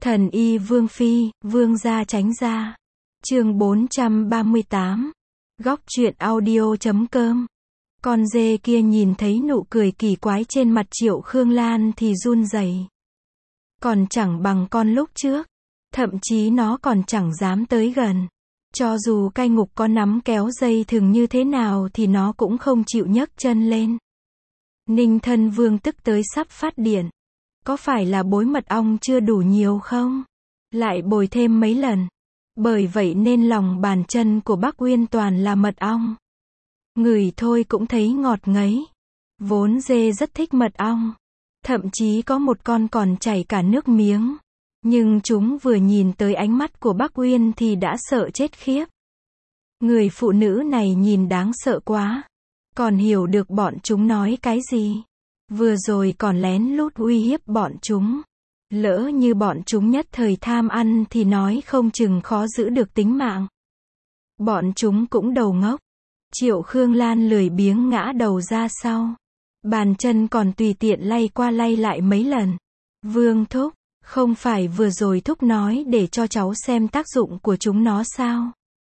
Thần y Vương Phi, Vương gia tránh ra. Chương 438. Góc truyện audio.com. Con dê kia nhìn thấy nụ cười kỳ quái trên mặt Triệu Khương Lan thì run rẩy. Còn chẳng bằng con lúc trước. Thậm chí nó còn chẳng dám tới gần. Cho dù cai ngục có nắm kéo dây thừng như thế nào thì nó cũng không chịu nhấc chân lên. Ninh Thân Vương tức tới sắp phát điên. Có phải là bối mật ong chưa đủ nhiều không? Lại bồi thêm mấy lần. Bởi vậy nên lòng bàn chân của Bắc Uyên toàn là mật ong. Ngửi thôi cũng thấy ngọt ngấy. Vốn dê rất thích mật ong. Thậm chí có một con còn chảy cả nước miếng. Nhưng chúng vừa nhìn tới ánh mắt của Bắc Uyên thì đã sợ chết khiếp. Người phụ nữ này nhìn đáng sợ quá. Còn hiểu được bọn chúng nói cái gì. Vừa rồi còn lén lút uy hiếp bọn chúng. Lỡ như bọn chúng nhất thời tham ăn thì nói không chừng khó giữ được tính mạng. Bọn chúng cũng đầu ngốc. Triệu Khương Lan lười biếng ngã đầu ra sau. Bàn chân còn tùy tiện lay qua lay lại mấy lần. Vương thúc, không phải vừa rồi thúc nói để cho cháu xem tác dụng của chúng nó sao?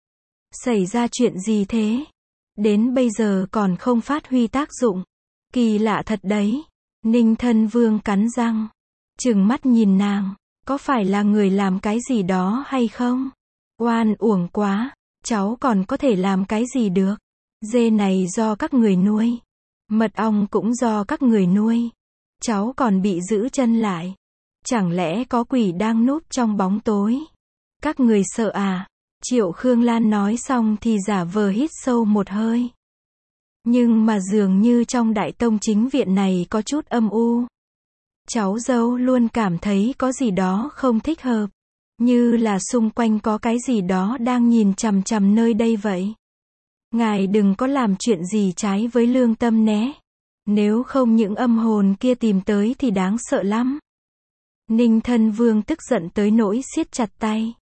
Xảy ra chuyện gì thế? Đến bây giờ còn không phát huy tác dụng. Kỳ lạ thật đấy. Ninh Thân Vương cắn răng. Trừng mắt nhìn nàng. Có phải là người làm cái gì đó hay không? Oan uổng quá. Cháu còn có thể làm cái gì được? Dê này do các người nuôi. Mật ong cũng do các người nuôi. Cháu còn bị giữ chân lại. Chẳng lẽ có quỷ đang núp trong bóng tối? Các người sợ à? Triệu Khương Lan nói xong thì giả vờ hít sâu một hơi. Nhưng mà dường như trong Đại Tông Chính Viện này có chút âm u. Cháu dâu luôn cảm thấy có gì đó không thích hợp. Như là xung quanh có cái gì đó đang nhìn chằm chằm nơi đây vậy. Ngài đừng có làm chuyện gì trái với lương tâm nhé. Nếu không những âm hồn kia tìm tới thì đáng sợ lắm. Ninh Thân Vương tức giận tới nỗi siết chặt tay.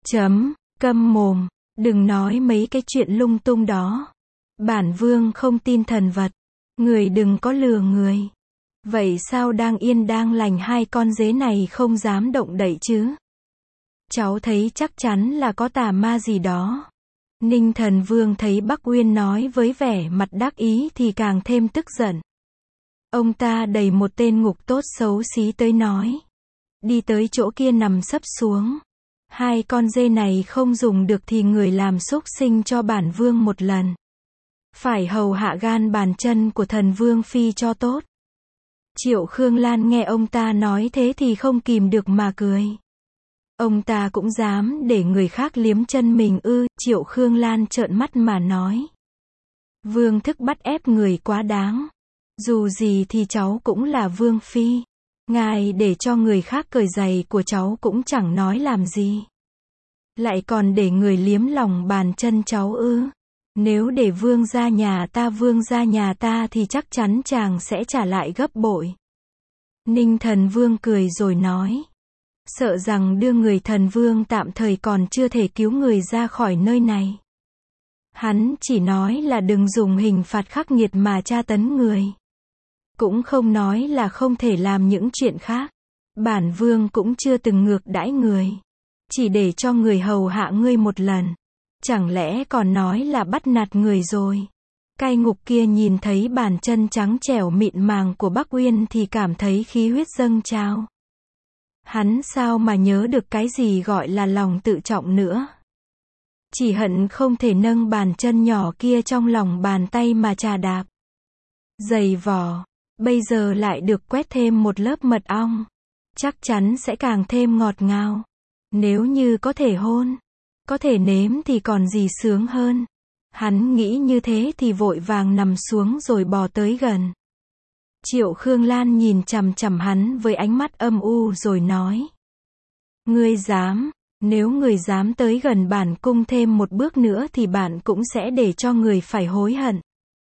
Câm mồm, đừng nói mấy cái chuyện lung tung đó. Bản vương không tin thần vật. Người đừng có lừa người. Vậy sao đang yên đang lành hai con dế này không dám động đậy chứ? Cháu thấy chắc chắn là có tà ma gì đó. Ninh Thần Vương thấy Bắc Uyên nói với vẻ mặt đắc ý thì càng thêm tức giận. Ông ta đẩy một tên ngục tốt xấu xí tới nói. Đi tới chỗ kia nằm sấp xuống. Hai con dê này không dùng được thì người làm xúc sinh cho bản vương một lần. Phải hầu hạ gan bàn chân của thần vương phi cho tốt. Triệu Khương Lan nghe ông ta nói thế thì không kìm được mà cười. Ông ta cũng dám để người khác liếm chân mình ư? Triệu Khương Lan trợn mắt mà nói. Vương thức bắt ép người quá đáng. Dù gì thì cháu cũng là vương phi. Ngài để cho người khác cởi giày của cháu cũng chẳng nói làm gì. Lại còn để người liếm lòng bàn chân cháu ư? Nếu để vương gia nhà ta thì chắc chắn chàng sẽ trả lại gấp bội. Ninh Thần Vương cười rồi nói. Sợ rằng đưa người thần vương tạm thời còn chưa thể cứu người ra khỏi nơi này. Hắn chỉ nói là đừng dùng hình phạt khắc nghiệt mà tra tấn người. Cũng không nói là không thể làm những chuyện khác. Bản vương cũng chưa từng ngược đãi người. Chỉ để cho người hầu hạ ngươi một lần. Chẳng lẽ còn nói là bắt nạt người rồi. Cai ngục kia nhìn thấy bàn chân trắng trẻo mịn màng của Bắc Uyên thì cảm thấy khí huyết dâng trào. Hắn sao mà nhớ được cái gì gọi là lòng tự trọng nữa. Chỉ hận không thể nâng bàn chân nhỏ kia trong lòng bàn tay mà chà đạp. Giày vò. Bây giờ lại được quét thêm một lớp mật ong. Chắc chắn sẽ càng thêm ngọt ngào. Nếu như có thể hôn. Có thể nếm thì còn gì sướng hơn. Hắn nghĩ như thế thì vội vàng nằm xuống rồi bò tới gần. Triệu Khương Lan nhìn chằm chằm hắn với ánh mắt âm u rồi nói. Ngươi dám, nếu người dám tới gần bản cung thêm một bước nữa thì bản cũng sẽ để cho người phải hối hận.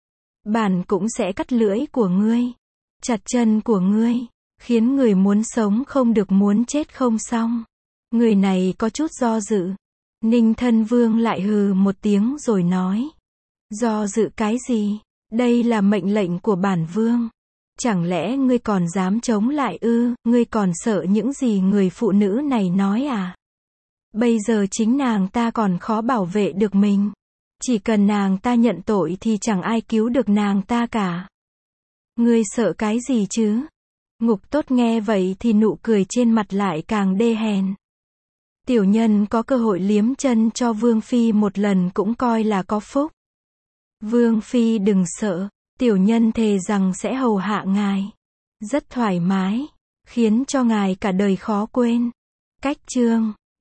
Bản cũng sẽ cắt lưỡi của ngươi, chặt chân của ngươi, khiến người muốn sống không được muốn chết không xong. Người này có chút do dự. Ninh Thân Vương lại hừ một tiếng rồi nói. Do dự cái gì? Đây là mệnh lệnh của bản vương. Chẳng lẽ ngươi còn dám chống lại ư, ngươi còn sợ những gì người phụ nữ này nói à? Bây giờ chính nàng ta còn khó bảo vệ được mình. Chỉ cần nàng ta nhận tội thì chẳng ai cứu được nàng ta cả. Ngươi sợ cái gì chứ? Ngục tốt nghe vậy thì nụ cười trên mặt lại càng đê hèn. Tiểu nhân có cơ hội liếm chân cho Vương Phi một lần cũng coi là có phúc. Vương Phi đừng sợ, tiểu nhân thề rằng sẽ hầu hạ ngài. Rất thoải mái, khiến cho ngài cả đời khó quên. Cách chương